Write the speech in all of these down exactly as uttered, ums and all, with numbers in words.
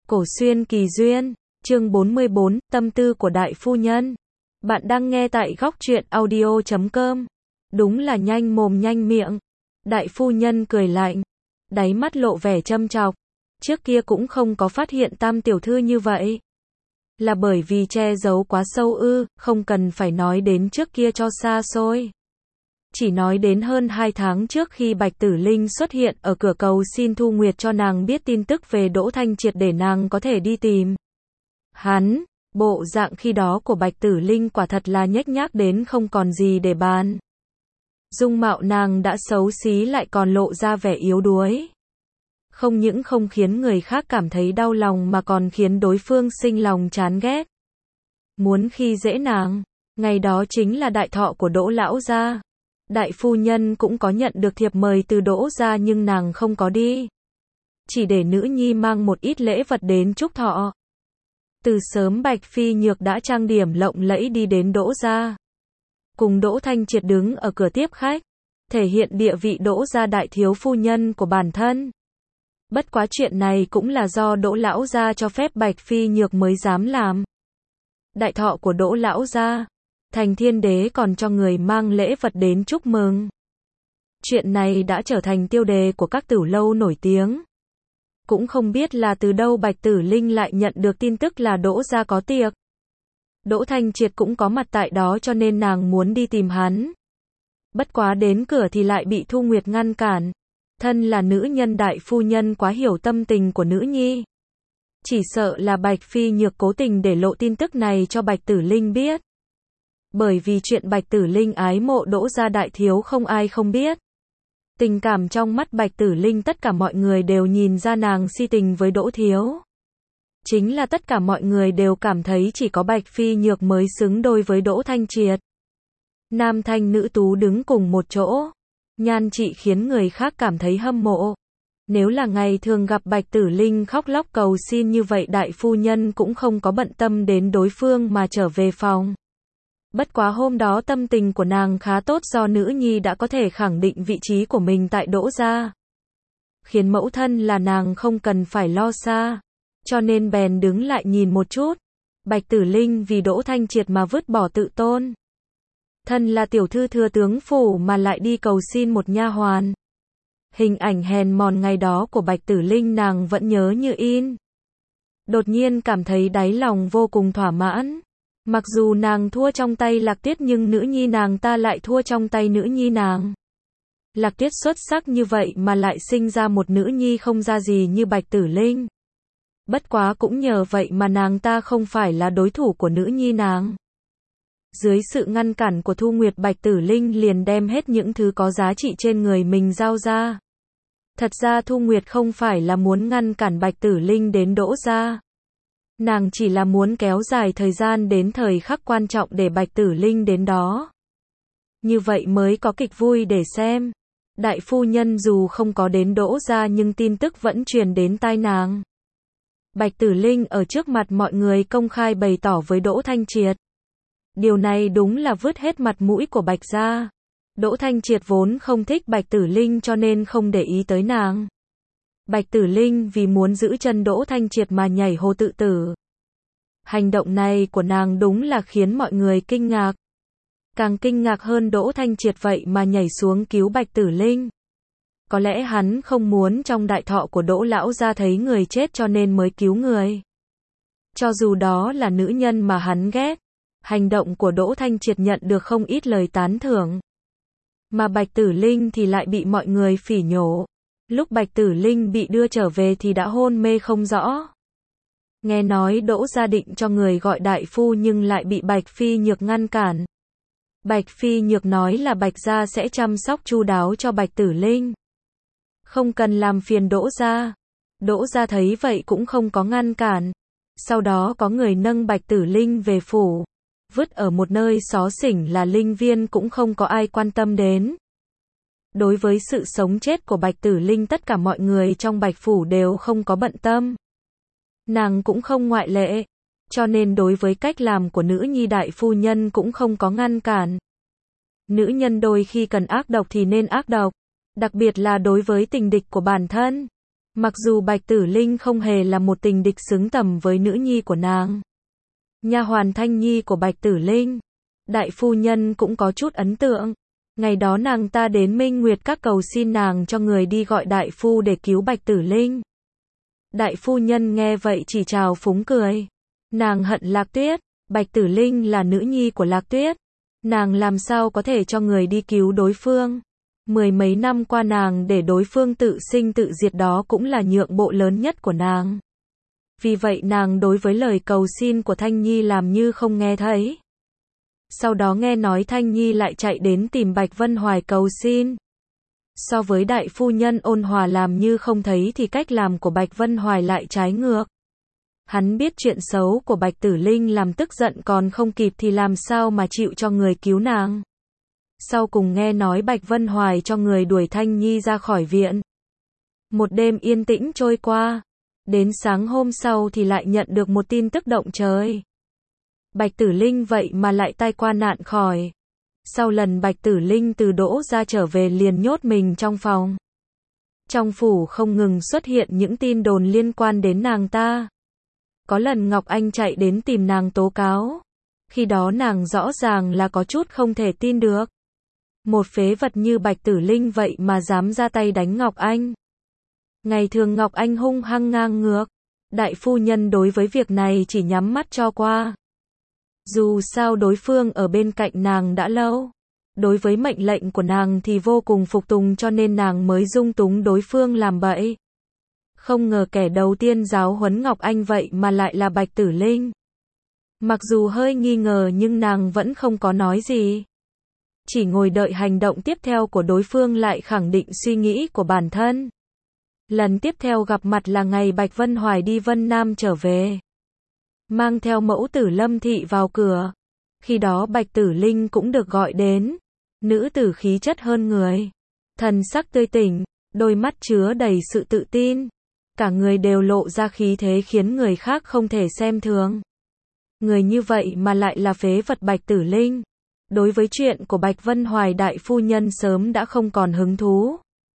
Cổ xuyên kỳ duyên, chương bốn mươi bốn, tâm tư của đại phu nhân. Bạn đang nghe tại góc truyện audio chấm com. Đúng là nhanh mồm nhanh miệng. Đại phu nhân cười lạnh, đáy mắt lộ vẻ châm chọc. Trước kia cũng không có phát hiện Tam tiểu thư như vậy. Là bởi vì che giấu quá sâu ư, không cần phải nói đến trước kia cho xa xôi. Chỉ nói đến hơn hai tháng trước khi Bạch Tử Linh xuất hiện ở cửa cầu xin Thu Nguyệt cho nàng biết tin tức về Đỗ Thanh Triệt để nàng có thể đi tìm hắn. Bộ dạng khi đó của Bạch Tử Linh quả thật là nhếch nhác đến không còn gì để bàn. Dung mạo nàng đã xấu xí lại còn lộ ra vẻ yếu đuối. Không những không khiến người khác cảm thấy đau lòng mà còn khiến đối phương sinh lòng chán ghét. Muốn khi dễ nàng, ngày đó chính là đại thọ của Đỗ lão gia. Đại phu nhân cũng có nhận được thiệp mời từ Đỗ gia nhưng nàng không có đi. Chỉ để nữ nhi mang một ít lễ vật đến chúc thọ. Từ sớm Bạch Phi Nhược đã trang điểm lộng lẫy đi đến Đỗ gia. Cùng Đỗ Thanh Triệt đứng ở cửa tiếp khách, thể hiện địa vị Đỗ gia đại thiếu phu nhân của bản thân. Bất quá chuyện này cũng là do Đỗ lão gia cho phép Bạch Phi Nhược mới dám làm. Đại thọ của Đỗ lão gia, Thành Thiên Đế còn cho người mang lễ vật đến chúc mừng. Chuyện này đã trở thành tiêu đề của các tử lâu nổi tiếng. Cũng không biết là từ đâu Bạch Tử Linh lại nhận được tin tức là Đỗ gia có tiệc. Đỗ Thanh Triệt cũng có mặt tại đó cho nên nàng muốn đi tìm hắn. Bất quá đến cửa thì lại bị Thu Nguyệt ngăn cản. Thân là nữ nhân đại phu nhân quá hiểu tâm tình của nữ nhi. Chỉ sợ là Bạch Phi Nhược cố tình để lộ tin tức này cho Bạch Tử Linh biết. Bởi vì chuyện Bạch Tử Linh ái mộ Đỗ gia đại thiếu không ai không biết. Tình cảm trong mắt Bạch Tử Linh tất cả mọi người đều nhìn ra nàng si tình với Đỗ thiếu. Chính là tất cả mọi người đều cảm thấy chỉ có Bạch Phi Nhược mới xứng đôi với Đỗ Thanh Triệt. Nam thanh nữ tú đứng cùng một chỗ. Nhan trị khiến người khác cảm thấy hâm mộ. Nếu là ngày thường gặp Bạch Tử Linh khóc lóc cầu xin như vậy đại phu nhân cũng không có bận tâm đến đối phương mà trở về phòng. Bất quá hôm đó tâm tình của nàng khá tốt do nữ nhi đã có thể khẳng định vị trí của mình tại Đỗ gia. Khiến mẫu thân là nàng không cần phải lo xa. Cho nên bèn đứng lại nhìn một chút. Bạch Tử Linh vì Đỗ Thanh Triệt mà vứt bỏ tự tôn. Thân là tiểu thư thừa tướng phủ mà lại đi cầu xin một nha hoàn. Hình ảnh hèn mòn ngày đó của Bạch Tử Linh nàng vẫn nhớ như in. Đột nhiên cảm thấy đáy lòng vô cùng thỏa mãn. Mặc dù nàng thua trong tay Lạc Tiết nhưng nữ nhi nàng ta lại thua trong tay nữ nhi nàng. Lạc Tiết xuất sắc như vậy mà lại sinh ra một nữ nhi không ra gì như Bạch Tử Linh. Bất quá cũng nhờ vậy mà nàng ta không phải là đối thủ của nữ nhi nàng. Dưới sự ngăn cản của Thu Nguyệt, Bạch Tử Linh liền đem hết những thứ có giá trị trên người mình giao ra. Thật ra Thu Nguyệt không phải là muốn ngăn cản Bạch Tử Linh đến Đỗ gia. Nàng chỉ là muốn kéo dài thời gian đến thời khắc quan trọng để Bạch Tử Linh đến đó. Như vậy mới có kịch vui để xem. Đại phu nhân dù không có đến Đỗ gia nhưng tin tức vẫn truyền đến tai nàng. Bạch Tử Linh ở trước mặt mọi người công khai bày tỏ với Đỗ Thanh Triệt. Điều này đúng là vứt hết mặt mũi của Bạch gia. Đỗ Thanh Triệt vốn không thích Bạch Tử Linh cho nên không để ý tới nàng. Bạch Tử Linh vì muốn giữ chân Đỗ Thanh Triệt mà nhảy hồ tự tử. Hành động này của nàng đúng là khiến mọi người kinh ngạc. Càng kinh ngạc hơn Đỗ Thanh Triệt vậy mà nhảy xuống cứu Bạch Tử Linh. Có lẽ hắn không muốn trong đại thọ của Đỗ lão gia thấy người chết cho nên mới cứu người. Cho dù đó là nữ nhân mà hắn ghét. Hành động của Đỗ Thanh Triệt nhận được không ít lời tán thưởng. Mà Bạch Tử Linh thì lại bị mọi người phỉ nhổ. Lúc Bạch Tử Linh bị đưa trở về thì đã hôn mê không rõ. Nghe nói Đỗ gia định cho người gọi đại phu nhưng lại bị Bạch Phi Nhược ngăn cản. Bạch Phi Nhược nói là Bạch gia sẽ chăm sóc chu đáo cho Bạch Tử Linh. Không cần làm phiền Đỗ gia. Đỗ gia thấy vậy cũng không có ngăn cản. Sau đó có người nâng Bạch Tử Linh về phủ. Vứt ở một nơi xó xỉnh là linh viên cũng không có ai quan tâm đến. Đối với sự sống chết của Bạch Tử Linh tất cả mọi người trong Bạch Phủ đều không có bận tâm. Nàng cũng không ngoại lệ. Cho nên đối với cách làm của nữ nhi đại phu nhân cũng không có ngăn cản. Nữ nhân đôi khi cần ác độc thì nên ác độc. Đặc biệt là đối với tình địch của bản thân. Mặc dù Bạch Tử Linh không hề là một tình địch xứng tầm với nữ nhi của nàng. Nha hoàn Thanh Nhi của Bạch Tử Linh, đại phu nhân cũng có chút ấn tượng. Ngày đó nàng ta đến Minh Nguyệt Các cầu xin nàng cho người đi gọi đại phu để cứu Bạch Tử Linh. Đại phu nhân nghe vậy chỉ trào phúng cười. Nàng hận Lạc Tuyết, Bạch Tử Linh là nữ nhi của Lạc Tuyết. Nàng làm sao có thể cho người đi cứu đối phương. Mười mấy năm qua nàng để đối phương tự sinh tự diệt đó cũng là nhượng bộ lớn nhất của nàng. Vì vậy nàng đối với lời cầu xin của Thanh Nhi làm như không nghe thấy. Sau đó nghe nói Thanh Nhi lại chạy đến tìm Bạch Vân Hoài cầu xin. So với đại phu nhân ôn hòa làm như không thấy thì cách làm của Bạch Vân Hoài lại trái ngược. Hắn biết chuyện xấu của Bạch Tử Linh làm tức giận còn không kịp thì làm sao mà chịu cho người cứu nàng. Sau cùng nghe nói Bạch Vân Hoài cho người đuổi Thanh Nhi ra khỏi viện. Một đêm yên tĩnh trôi qua. Đến sáng hôm sau thì lại nhận được một tin tức động trời. Bạch Tử Linh vậy mà lại tai qua nạn khỏi. Sau lần Bạch Tử Linh từ Đỗ ra trở về liền nhốt mình trong phòng. Trong phủ không ngừng xuất hiện những tin đồn liên quan đến nàng ta. Có lần Ngọc Anh chạy đến tìm nàng tố cáo. Khi đó nàng rõ ràng là có chút không thể tin được. Một phế vật như Bạch Tử Linh vậy mà dám ra tay đánh Ngọc Anh. Ngày thường Ngọc Anh hung hăng ngang ngược. Đại phu nhân đối với việc này chỉ nhắm mắt cho qua. Dù sao đối phương ở bên cạnh nàng đã lâu. Đối với mệnh lệnh của nàng thì vô cùng phục tùng cho nên nàng mới dung túng đối phương làm bậy. Không ngờ kẻ đầu tiên giáo huấn Ngọc Anh vậy mà lại là Bạch Tử Linh. Mặc dù hơi nghi ngờ nhưng nàng vẫn không có nói gì. Chỉ ngồi đợi hành động tiếp theo của đối phương lại khẳng định suy nghĩ của bản thân. Lần tiếp theo gặp mặt là ngày Bạch Vân Hoài đi Vân Nam trở về. Mang theo mẫu tử Lâm Thị vào cửa. Khi đó Bạch Tử Linh cũng được gọi đến. Nữ tử khí chất hơn người. Thần sắc tươi tỉnh, đôi mắt chứa đầy sự tự tin. Cả người đều lộ ra khí thế khiến người khác không thể xem thường. Người như vậy mà lại là phế vật Bạch Tử Linh. Đối với chuyện của Bạch Vân Hoài đại phu nhân sớm đã không còn hứng thú.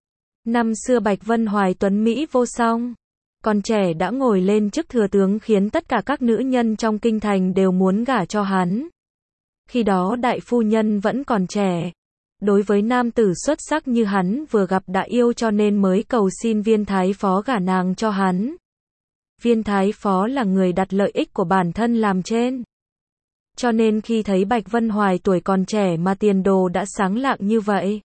Năm xưa Bạch Vân Hoài tuấn Mỹ vô song. Còn trẻ đã ngồi lên chức thừa tướng khiến tất cả các nữ nhân trong kinh thành đều muốn gả cho hắn. Khi đó đại phu nhân vẫn còn trẻ. Đối với nam tử xuất sắc như hắn vừa gặp đã yêu cho nên mới cầu xin viên thái phó gả nàng cho hắn. Viên thái phó là người đặt lợi ích của bản thân làm trên. Cho nên khi thấy Bạch Vân Hoài tuổi còn trẻ mà tiền đồ đã sáng lạng như vậy.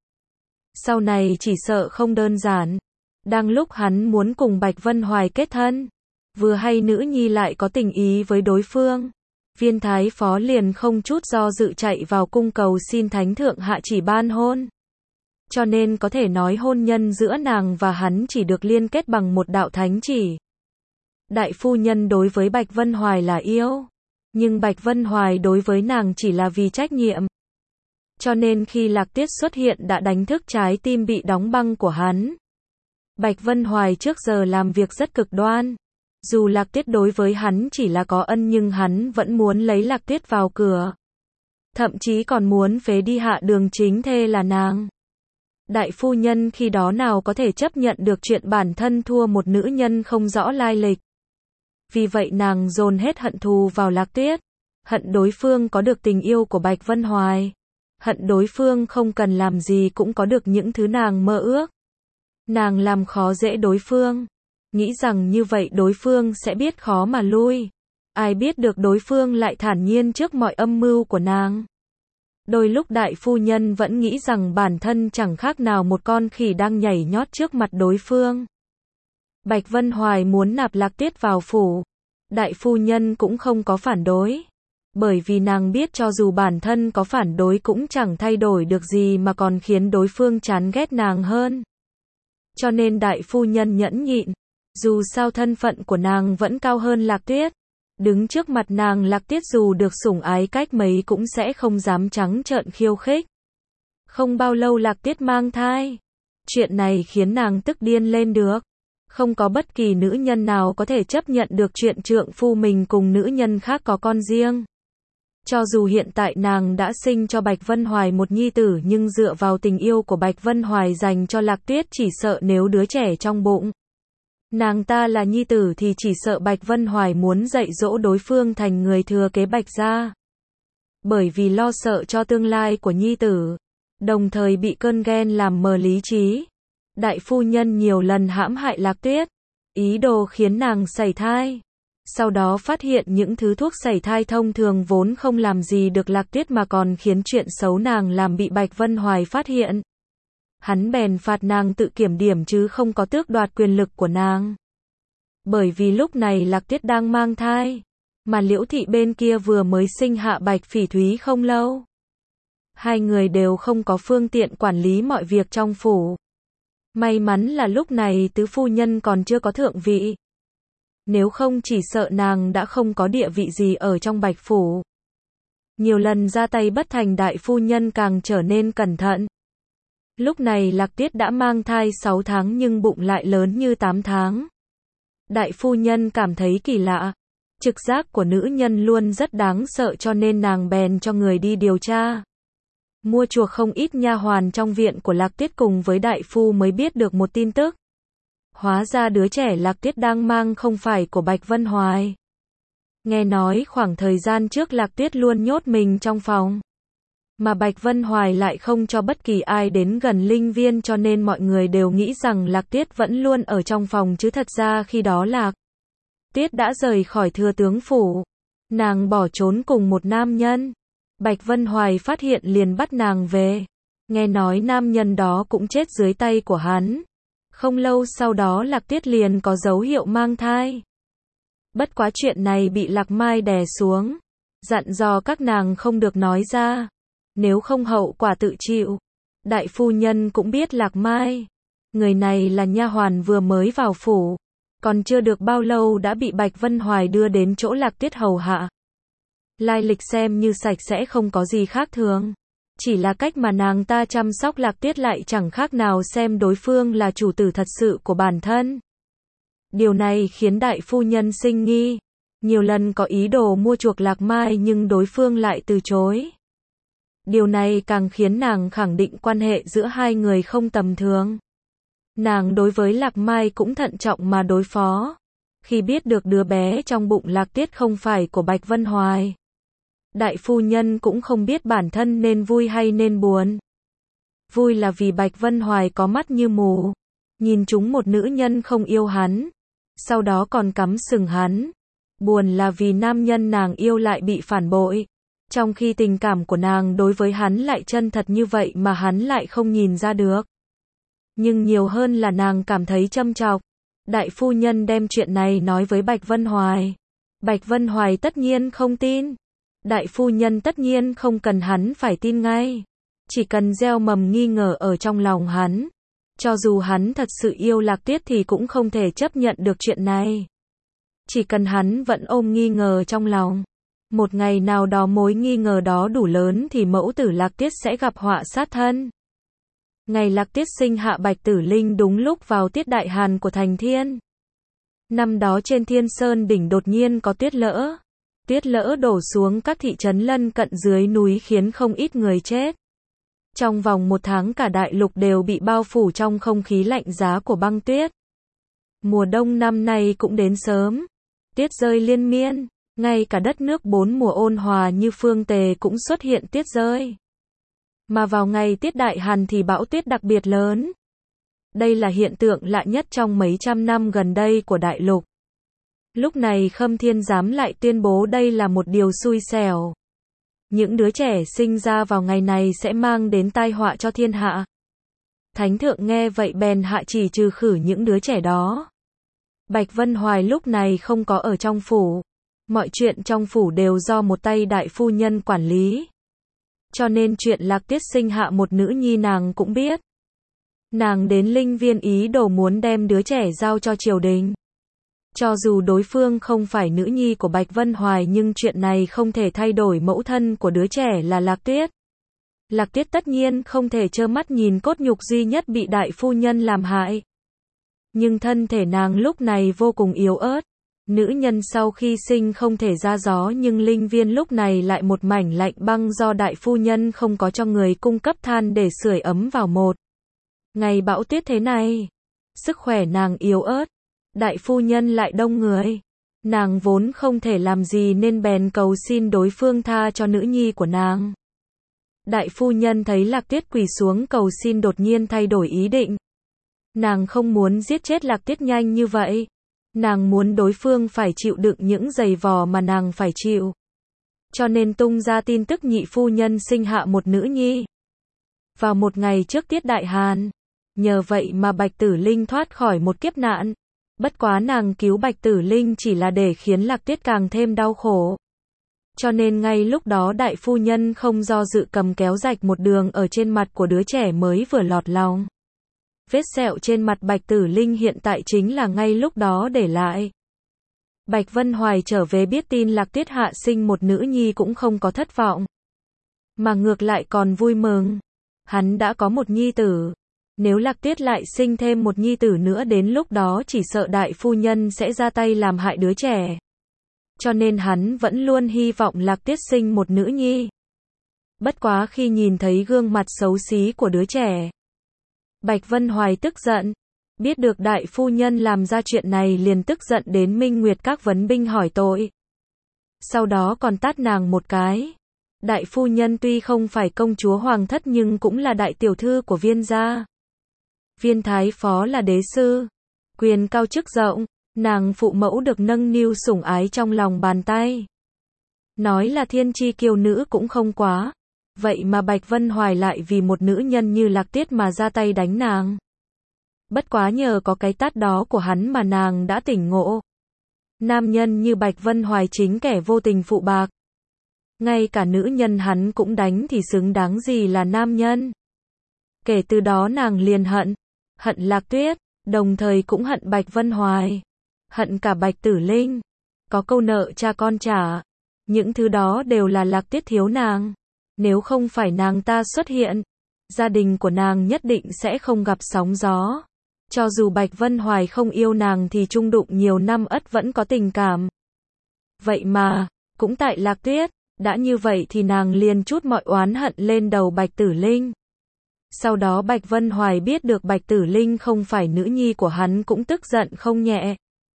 Sau này chỉ sợ không đơn giản. Đang lúc hắn muốn cùng Bạch Vân Hoài kết thân. Vừa hay nữ nhi lại có tình ý với đối phương. Viên thái phó liền không chút do dự chạy vào cung cầu xin thánh thượng hạ chỉ ban hôn. Cho nên có thể nói hôn nhân giữa nàng và hắn chỉ được liên kết bằng một đạo thánh chỉ. Đại phu nhân đối với Bạch Vân Hoài là yêu. Nhưng Bạch Vân Hoài đối với nàng chỉ là vì trách nhiệm. Cho nên khi Lạc Tuyết xuất hiện đã đánh thức trái tim bị đóng băng của hắn. Bạch Vân Hoài trước giờ làm việc rất cực đoan. Dù Lạc Tuyết đối với hắn chỉ là có ân nhưng hắn vẫn muốn lấy Lạc Tuyết vào cửa. Thậm chí còn muốn phế đi Hạ Đường chính thê là nàng. Đại phu nhân khi đó nào có thể chấp nhận được chuyện bản thân thua một nữ nhân không rõ lai lịch. Vì vậy nàng dồn hết hận thù vào Lạc Tuyết. Hận đối phương có được tình yêu của Bạch Vân Hoài. Hận đối phương không cần làm gì cũng có được những thứ nàng mơ ước. Nàng làm khó dễ đối phương. Nghĩ rằng như vậy đối phương sẽ biết khó mà lui. Ai biết được đối phương lại thản nhiên trước mọi âm mưu của nàng. Đôi lúc đại phu nhân vẫn nghĩ rằng bản thân chẳng khác nào một con khỉ đang nhảy nhót trước mặt đối phương. Bạch Vân Hoài muốn nạp Lạc Tuyết vào phủ. Đại phu nhân cũng không có phản đối. Bởi vì nàng biết cho dù bản thân có phản đối cũng chẳng thay đổi được gì mà còn khiến đối phương chán ghét nàng hơn. Cho nên đại phu nhân nhẫn nhịn. Dù sao thân phận của nàng vẫn cao hơn Lạc Tuyết. Đứng trước mặt nàng Lạc Tuyết dù được sủng ái cách mấy cũng sẽ không dám trắng trợn khiêu khích. Không bao lâu Lạc Tuyết mang thai. Chuyện này khiến nàng tức điên lên được. Không có bất kỳ nữ nhân nào có thể chấp nhận được chuyện trượng phu mình cùng nữ nhân khác có con riêng. Cho dù hiện tại nàng đã sinh cho Bạch Vân Hoài một nhi tử nhưng dựa vào tình yêu của Bạch Vân Hoài dành cho Lạc Tuyết chỉ sợ nếu đứa trẻ trong bụng Nàng ta là nhi tử thì chỉ sợ Bạch Vân Hoài muốn dạy dỗ đối phương thành người thừa kế Bạch gia. Bởi vì lo sợ cho tương lai của nhi tử, đồng thời bị cơn ghen làm mờ lý trí. Đại phu nhân nhiều lần hãm hại Lạc Tuyết, ý đồ khiến nàng sảy thai. Sau đó phát hiện những thứ thuốc sảy thai thông thường vốn không làm gì được Lạc Tuyết mà còn khiến chuyện xấu nàng làm bị Bạch Vân Hoài phát hiện. Hắn bèn phạt nàng tự kiểm điểm chứ không có tước đoạt quyền lực của nàng. Bởi vì lúc này Lạc Tuyết đang mang thai, mà Liễu thị bên kia vừa mới sinh hạ Bạch Phỉ Thúy không lâu. Hai người đều không có phương tiện quản lý mọi việc trong phủ. May mắn là lúc này tứ phu nhân còn chưa có thượng vị. Nếu không chỉ sợ nàng đã không có địa vị gì ở trong Bạch phủ. Nhiều lần ra tay bất thành, đại phu nhân càng trở nên cẩn thận. Lúc này Lạc Tuyết đã mang thai sáu tháng nhưng bụng lại lớn như tám tháng. Đại phu nhân cảm thấy kỳ lạ. Trực giác của nữ nhân luôn rất đáng sợ cho nên nàng bèn cho người đi điều tra. Mua chuộc không ít nha hoàn trong viện của Lạc Tuyết cùng với đại phu mới biết được một tin tức. Hóa ra đứa trẻ Lạc Tuyết đang mang không phải của Bạch Vân Hoài. Nghe nói khoảng thời gian trước Lạc Tuyết luôn nhốt mình trong phòng. Mà Bạch Vân Hoài lại không cho bất kỳ ai đến gần linh viên cho nên mọi người đều nghĩ rằng Lạc Tuyết vẫn luôn ở trong phòng chứ thật ra khi đó Lạc Tuyết đã rời khỏi thừa tướng phủ. Nàng bỏ trốn cùng một nam nhân. Bạch Vân Hoài phát hiện liền bắt nàng về. Nghe nói nam nhân đó cũng chết dưới tay của hắn. Không lâu sau đó Lạc Tuyết liền có dấu hiệu mang thai. Bất quá chuyện này bị Lạc Mai đè xuống. Dặn dò các nàng không được nói ra. Nếu không hậu quả tự chịu. Đại phu nhân cũng biết Lạc Mai. Người này là nha hoàn vừa mới vào phủ. Còn chưa được bao lâu đã bị Bạch Vân Hoài đưa đến chỗ Lạc Tuyết hầu hạ. Lai lịch xem như sạch sẽ không có gì khác thường. Chỉ là cách mà nàng ta chăm sóc Lạc Tuyết lại chẳng khác nào xem đối phương là chủ tử thật sự của bản thân. Điều này khiến đại phu nhân sinh nghi. Nhiều lần có ý đồ mua chuộc Lạc Mai nhưng đối phương lại từ chối. Điều này càng khiến nàng khẳng định quan hệ giữa hai người không tầm thường. Nàng đối với Lạc Mai cũng thận trọng mà đối phó. Khi biết được đứa bé trong bụng Lạc Tuyết không phải của Bạch Vân Hoài, đại phu nhân cũng không biết bản thân nên vui hay nên buồn. Vui là vì Bạch Vân Hoài có mắt như mù, nhìn trúng một nữ nhân không yêu hắn, sau đó còn cắm sừng hắn. Buồn là vì nam nhân nàng yêu lại bị phản bội, trong khi tình cảm của nàng đối với hắn lại chân thật như vậy mà hắn lại không nhìn ra được. Nhưng nhiều hơn là nàng cảm thấy châm chọc. Đại phu nhân đem chuyện này nói với Bạch Vân Hoài. Bạch Vân Hoài tất nhiên không tin. Đại phu nhân tất nhiên không cần hắn phải tin ngay. Chỉ cần gieo mầm nghi ngờ ở trong lòng hắn. Cho dù hắn thật sự yêu Lạc Tuyết thì cũng không thể chấp nhận được chuyện này. Chỉ cần hắn vẫn ôm nghi ngờ trong lòng. Một ngày nào đó mối nghi ngờ đó đủ lớn thì mẫu tử Lạc Tuyết sẽ gặp họa sát thân. Ngày Lạc Tuyết sinh hạ Bạch Tử Linh đúng lúc vào tiết đại hàn của thành thiên. Năm đó trên Thiên Sơn đỉnh đột nhiên có tuyết lỡ. Tuyết lỡ đổ xuống các thị trấn lân cận dưới núi khiến không ít người chết. Trong vòng một tháng cả đại lục đều bị bao phủ trong không khí lạnh giá của băng tuyết. Mùa đông năm nay cũng đến sớm. Tuyết rơi liên miên, ngay cả đất nước bốn mùa ôn hòa như phương Tề cũng xuất hiện tuyết rơi. Mà vào ngày tiết đại hàn thì bão tuyết đặc biệt lớn. Đây là hiện tượng lạ nhất trong mấy trăm năm gần đây của đại lục. Lúc này Khâm Thiên Giám lại tuyên bố đây là một điều xui xẻo. Những đứa trẻ sinh ra vào ngày này sẽ mang đến tai họa cho thiên hạ. Thánh thượng nghe vậy bèn hạ chỉ trừ khử những đứa trẻ đó. Bạch Vân Hoài lúc này không có ở trong phủ. Mọi chuyện trong phủ đều do một tay đại phu nhân quản lý. Cho nên chuyện Lạc Tuyết sinh hạ một nữ nhi nàng cũng biết. Nàng đến linh viên ý đồ muốn đem đứa trẻ giao cho triều đình. Cho dù đối phương không phải nữ nhi của Bạch Vân Hoài nhưng chuyện này không thể thay đổi mẫu thân của đứa trẻ là Lạc Tuyết. Lạc Tuyết tất nhiên không thể trơ mắt nhìn cốt nhục duy nhất bị đại phu nhân làm hại. Nhưng thân thể nàng lúc này vô cùng yếu ớt. Nữ nhân sau khi sinh không thể ra gió nhưng linh viên lúc này lại một mảnh lạnh băng do đại phu nhân không có cho người cung cấp than để sưởi ấm vào một ngày bão tuyết thế này. Sức khỏe nàng yếu ớt. đại phu nhân lại đông người. Nàng vốn không thể làm gì nên bèn cầu xin đối phương tha cho nữ nhi của nàng. Đại phu nhân thấy Lạc Tuyết quỳ xuống cầu xin đột nhiên thay đổi ý định. Nàng không muốn giết chết Lạc Tuyết nhanh như vậy. Nàng muốn đối phương phải chịu đựng những giày vò mà nàng phải chịu. Cho nên tung ra tin tức nhị phu nhân sinh hạ một nữ nhi. Vào một ngày trước tiết đại hàn. Nhờ vậy mà Bạch Tử Linh thoát khỏi một kiếp nạn. Bất quá nàng cứu Bạch Tử Linh chỉ là để khiến Lạc Tuyết càng thêm đau khổ. Cho nên ngay lúc đó đại phu nhân không do dự cầm kéo rạch một đường ở trên mặt của đứa trẻ mới vừa lọt lòng. Vết sẹo trên mặt Bạch Tử Linh hiện tại chính là ngay lúc đó để lại. Bạch Vân Hoài trở về biết tin Lạc Tuyết hạ sinh một nữ nhi cũng không có thất vọng. Mà ngược lại còn vui mừng. Hắn đã có một nhi tử. Nếu Lạc Tuyết lại sinh thêm một nhi tử nữa đến lúc đó chỉ sợ đại phu nhân sẽ ra tay làm hại đứa trẻ. Cho nên hắn vẫn luôn hy vọng Lạc Tuyết sinh một nữ nhi. Bất quá khi nhìn thấy gương mặt xấu xí của đứa trẻ, Bạch Vân Hoài tức giận. Biết được đại phu nhân làm ra chuyện này liền tức giận đến Minh Nguyệt các vấn binh hỏi tội. Sau đó còn tát nàng một cái. Đại phu nhân tuy không phải công chúa hoàng thất nhưng cũng là đại tiểu thư của Viên gia. Viên thái phó là đế sư. Quyền cao chức rộng. Nàng phụ mẫu được nâng niu sủng ái trong lòng bàn tay. Nói là thiên chi kiêu nữ cũng không quá. Vậy mà Bạch Vân Hoài lại vì một nữ nhân như Lạc Tuyết mà ra tay đánh nàng. Bất quá nhờ có cái tát đó của hắn mà nàng đã tỉnh ngộ. Nam nhân như Bạch Vân Hoài chính kẻ vô tình phụ bạc. Ngay cả nữ nhân hắn cũng đánh thì xứng đáng gì là nam nhân. Kể từ đó nàng liền hận. Hận Lạc Tuyết, đồng thời cũng hận Bạch Vân Hoài. Hận cả Bạch Tử Linh. Có câu nợ cha con trả. Những thứ đó đều là Lạc Tuyết thiếu nàng. Nếu không phải nàng ta xuất hiện, gia đình của nàng nhất định sẽ không gặp sóng gió. Cho dù Bạch Vân Hoài không yêu nàng thì chung đụng nhiều năm ắt vẫn có tình cảm. Vậy mà, cũng tại Lạc Tuyết, đã như vậy thì nàng liền trút mọi oán hận lên đầu Bạch Tử Linh. Sau đó Bạch Vân Hoài biết được Bạch Tử Linh không phải nữ nhi của hắn cũng tức giận không nhẹ.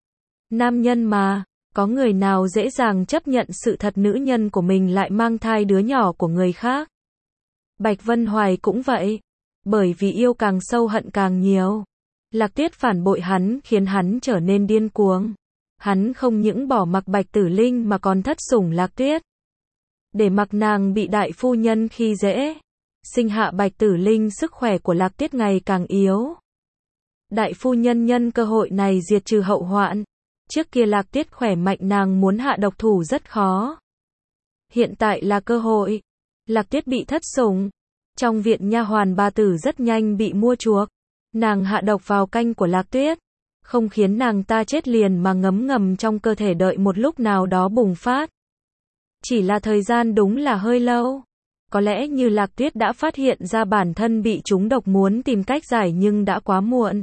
Nam nhân mà, có người nào dễ dàng chấp nhận sự thật nữ nhân của mình lại mang thai đứa nhỏ của người khác. Bạch Vân Hoài cũng vậy. Bởi vì yêu càng sâu hận càng nhiều. Lạc Tuyết phản bội hắn khiến hắn trở nên điên cuồng. Hắn không những bỏ mặc Bạch Tử Linh mà còn thất sủng Lạc Tuyết. Để mặc nàng bị đại phu nhân khi dễ. Sinh hạ Bạch Tử Linh sức khỏe của Lạc Tuyết ngày càng yếu. Đại phu nhân nhân cơ hội này diệt trừ hậu hoạn. Trước kia Lạc Tuyết khỏe mạnh nàng muốn hạ độc thủ rất khó. Hiện tại là cơ hội. Lạc Tuyết bị thất sủng. Trong viện nha hoàn bà tử rất nhanh bị mua chuộc. Nàng hạ độc vào canh của Lạc Tuyết. Không khiến nàng ta chết liền mà ngấm ngầm trong cơ thể đợi một lúc nào đó bùng phát. Chỉ là thời gian đúng là hơi lâu. Có lẽ như Lạc Tuyết đã phát hiện ra bản thân bị trúng độc muốn tìm cách giải nhưng đã quá muộn.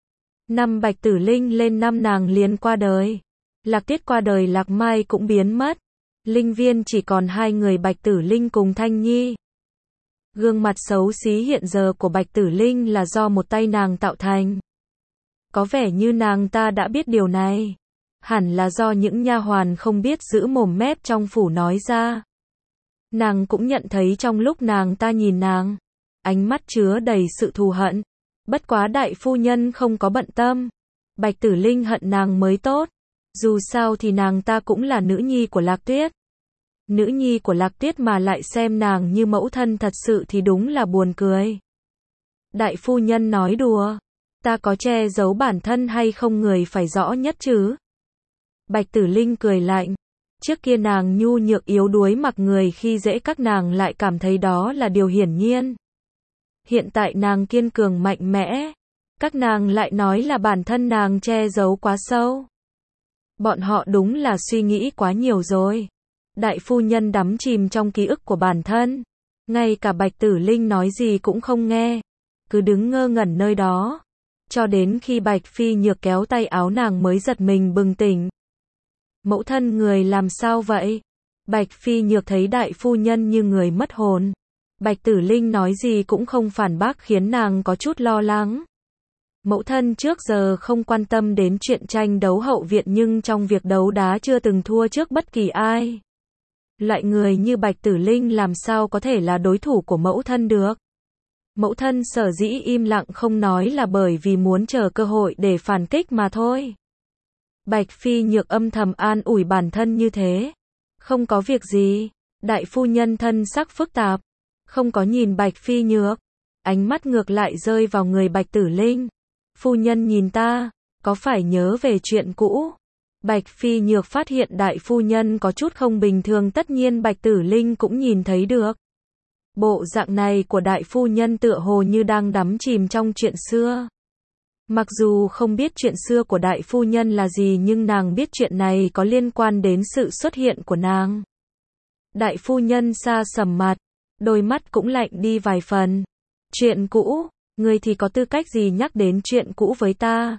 Năm Bạch Tử Linh lên năm nàng liền qua đời. Lạc Tuyết qua đời Lạc Mai cũng biến mất. Linh viên chỉ còn hai người Bạch Tử Linh cùng Thanh Nhi. Gương mặt xấu xí hiện giờ của Bạch Tử Linh là do một tay nàng tạo thành. Có vẻ như nàng ta đã biết điều này. Hẳn là do những nha hoàn không biết giữ mồm mép trong phủ nói ra. Nàng cũng nhận thấy trong lúc nàng ta nhìn nàng, ánh mắt chứa đầy sự thù hận. Bất quá đại phu nhân không có bận tâm. Bạch Tử Linh hận nàng mới tốt. Dù sao thì nàng ta cũng là nữ nhi của Lạc Tuyết. Nữ nhi của Lạc Tuyết mà lại xem nàng như mẫu thân thật sự thì đúng là buồn cười. Đại phu nhân nói đùa. Ta có che giấu bản thân hay không người phải rõ nhất chứ. Bạch Tử Linh cười lạnh. Trước kia nàng nhu nhược yếu đuối mặc người khi dễ các nàng lại cảm thấy đó là điều hiển nhiên. Hiện tại nàng kiên cường mạnh mẽ. Các nàng lại nói là bản thân nàng che giấu quá sâu. Bọn họ đúng là suy nghĩ quá nhiều rồi. Đại phu nhân đắm chìm trong ký ức của bản thân. Ngay cả Bạch Tử Linh nói gì cũng không nghe. Cứ đứng ngơ ngẩn nơi đó. Cho đến khi Bạch Phi Nhược kéo tay áo nàng mới giật mình bừng tỉnh. Mẫu thân người làm sao vậy? Bạch Phi Nhược thấy đại phu nhân như người mất hồn. Bạch Tử Linh nói gì cũng không phản bác khiến nàng có chút lo lắng. Mẫu thân trước giờ không quan tâm đến chuyện tranh đấu hậu viện nhưng trong việc đấu đá chưa từng thua trước bất kỳ ai. Loại người như Bạch Tử Linh làm sao có thể là đối thủ của mẫu thân được. Mẫu thân sở dĩ im lặng không nói là bởi vì muốn chờ cơ hội để phản kích mà thôi. Bạch Phi Nhược âm thầm an ủi bản thân như thế. Không có việc gì. Đại phu nhân thân sắc phức tạp. Không có nhìn Bạch Phi Nhược. Ánh mắt ngược lại rơi vào người Bạch Tử Linh. Phu nhân nhìn ta, có phải nhớ về chuyện cũ? Bạch Phi Nhược phát hiện đại phu nhân có chút không bình thường, tất nhiên Bạch Tử Linh cũng nhìn thấy được. Bộ dạng này của đại phu nhân tựa hồ như đang đắm chìm trong chuyện xưa. Mặc dù không biết chuyện xưa của đại phu nhân là gì nhưng nàng biết chuyện này có liên quan đến sự xuất hiện của nàng. Đại phu nhân xa sầm mặt, đôi mắt cũng lạnh đi vài phần. Chuyện cũ, ngươi thì có tư cách gì nhắc đến chuyện cũ với ta?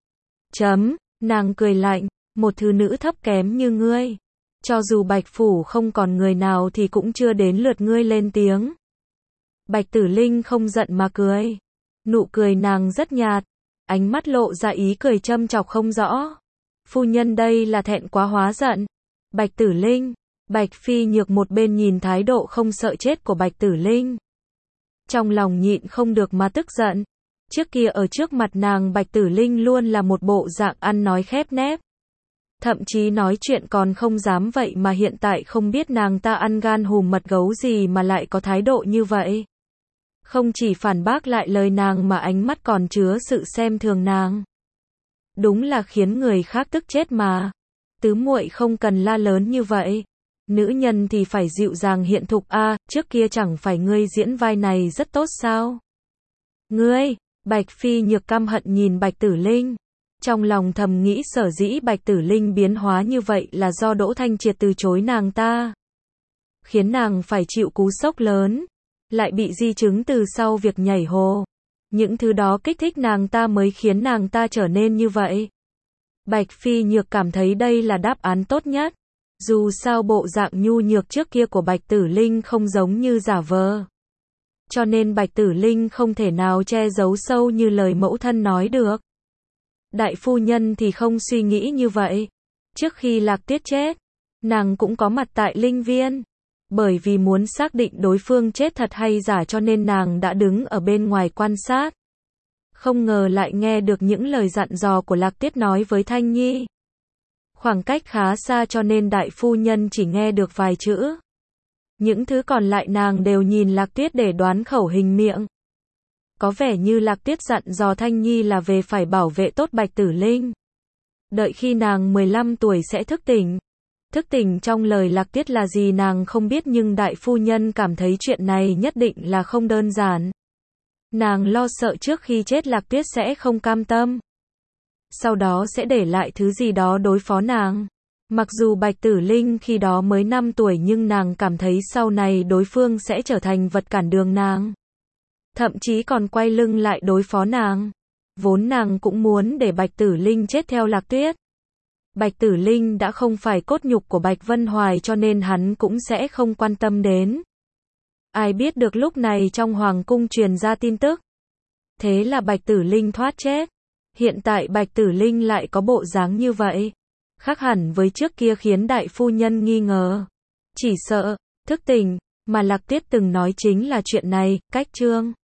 Chấm, nàng cười lạnh, một thứ nữ thấp kém như ngươi. Cho dù Bạch Phủ không còn người nào thì cũng chưa đến lượt ngươi lên tiếng. Bạch Tử Linh không giận mà cười. Nụ cười nàng rất nhạt, ánh mắt lộ ra ý cười châm chọc không rõ. Phu nhân đây là thẹn quá hóa giận. Bạch Tử Linh, Bạch Phi Nhược một bên nhìn thái độ không sợ chết của Bạch Tử Linh. Trong lòng nhịn không được mà tức giận. Trước kia ở trước mặt nàng Bạch Tử Linh luôn là một bộ dạng ăn nói khép nép. Thậm chí nói chuyện còn không dám, vậy mà hiện tại không biết nàng ta ăn gan hùm mật gấu gì mà lại có thái độ như vậy. Không chỉ phản bác lại lời nàng mà ánh mắt còn chứa sự xem thường nàng. Đúng là khiến người khác tức chết mà. Tứ muội không cần la lớn như vậy. Nữ nhân thì phải dịu dàng hiện thục a, à, trước kia chẳng phải ngươi diễn vai này rất tốt sao? Ngươi, Bạch Phi Nhược căm hận nhìn Bạch Tử Linh. Trong lòng thầm nghĩ sở dĩ Bạch Tử Linh biến hóa như vậy là do Đỗ Thanh Triệt từ chối nàng ta. Khiến nàng phải chịu cú sốc lớn. Lại bị di chứng từ sau việc nhảy hồ. Những thứ đó kích thích nàng ta mới khiến nàng ta trở nên như vậy. Bạch Phi Nhược cảm thấy đây là đáp án tốt nhất. Dù sao bộ dạng nhu nhược trước kia của Bạch Tử Linh không giống như giả vờ. Cho nên Bạch Tử Linh không thể nào che giấu sâu như lời mẫu thân nói được. Đại phu nhân thì không suy nghĩ như vậy. Trước khi Lạc Tuyết chết, nàng cũng có mặt tại Linh Viên. Bởi vì muốn xác định đối phương chết thật hay giả cho nên nàng đã đứng ở bên ngoài quan sát. Không ngờ lại nghe được những lời dặn dò của Lạc Tuyết nói với Thanh Nhi. Khoảng cách khá xa cho nên đại phu nhân chỉ nghe được vài chữ. Những thứ còn lại nàng đều nhìn Lạc Tuyết để đoán khẩu hình miệng. Có vẻ như Lạc Tuyết dặn dò Thanh Nhi là về phải bảo vệ tốt Bạch Tử Linh. Đợi khi nàng mười lăm tuổi sẽ thức tỉnh. Thức tỉnh trong lời Lạc Tuyết là gì nàng không biết nhưng đại phu nhân cảm thấy chuyện này nhất định là không đơn giản. Nàng lo sợ trước khi chết Lạc Tuyết sẽ không cam tâm. Sau đó sẽ để lại thứ gì đó đối phó nàng. Mặc dù Bạch Tử Linh khi đó mới năm tuổi nhưng nàng cảm thấy sau này đối phương sẽ trở thành vật cản đường nàng. Thậm chí còn quay lưng lại đối phó nàng. Vốn nàng cũng muốn để Bạch Tử Linh chết theo Lạc Tuyết. Bạch Tử Linh đã không phải cốt nhục của Bạch Vân Hoài cho nên hắn cũng sẽ không quan tâm đến. Ai biết được lúc này trong hoàng cung truyền ra tin tức. Thế là Bạch Tử Linh thoát chết. Hiện tại Bạch Tử Linh lại có bộ dáng như vậy. Khác hẳn với trước kia khiến đại phu nhân nghi ngờ. Chỉ sợ, thức tỉnh, mà Lạc Tuyết từng nói chính là chuyện này, cách chương.